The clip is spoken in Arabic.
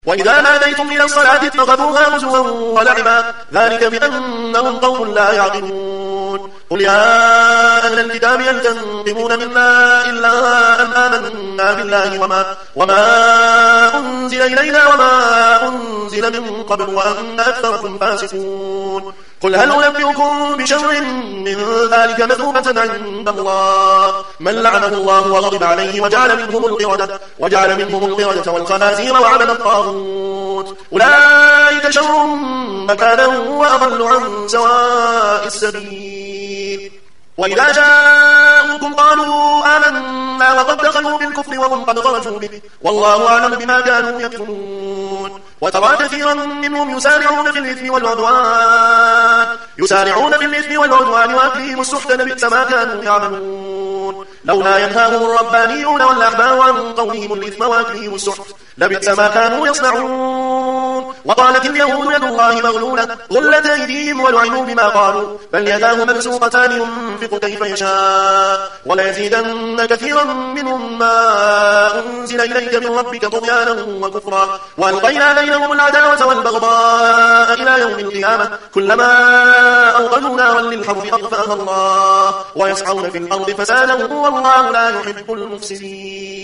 وإذا ناديتم إلى الصلاة اتخذوها هزوا ولعبا ذلك بأنهم قوم لا يعقلون قل يا أهل الكتاب هل تنقمون منا إلا أن آمنا بالله وما أنزل إلينا وما أنزل من قبل وأن أكثركم فاسقون قل هل أنبئكم بشر من ذلك مثوبة عند الله من لعنه الله وغضب عليه وجعل منهم القردة والخنازير وعبد الطاغوت أولئك شر مكانا وأضل عن سواء السبيل وإذا جاءوكم قالوا آمنا وقد دخلوا بالكفر وهم قد خرجوا به والله أعلم بما كانوا يكتمون وترى كثيرا منهم يسارعون في الإثم والعدوان وأكلهم السحت لبئس ما كانوا يعملون لولا ينهاهم الربانيون والأحبار عن قولهم الإثم وأكلهم السحت لبئس ما كانوا يصنعون وقالت اليهود يد الله مغلولة غلت أيديهم ولعنوا بما قالوا بل يداه مبسوطتان ينفق كيف يشاء وليزيدن كثيرا منهم ما أنزل إليك من ربك طغيانا وكفرا وألقينا بينهم العداوة والبغضاء إلى يوم القيامة كلما أوقدوا نارا للحرب أطفأها الله ويسعون في الأرض فسادا والله لا يحب المفسدين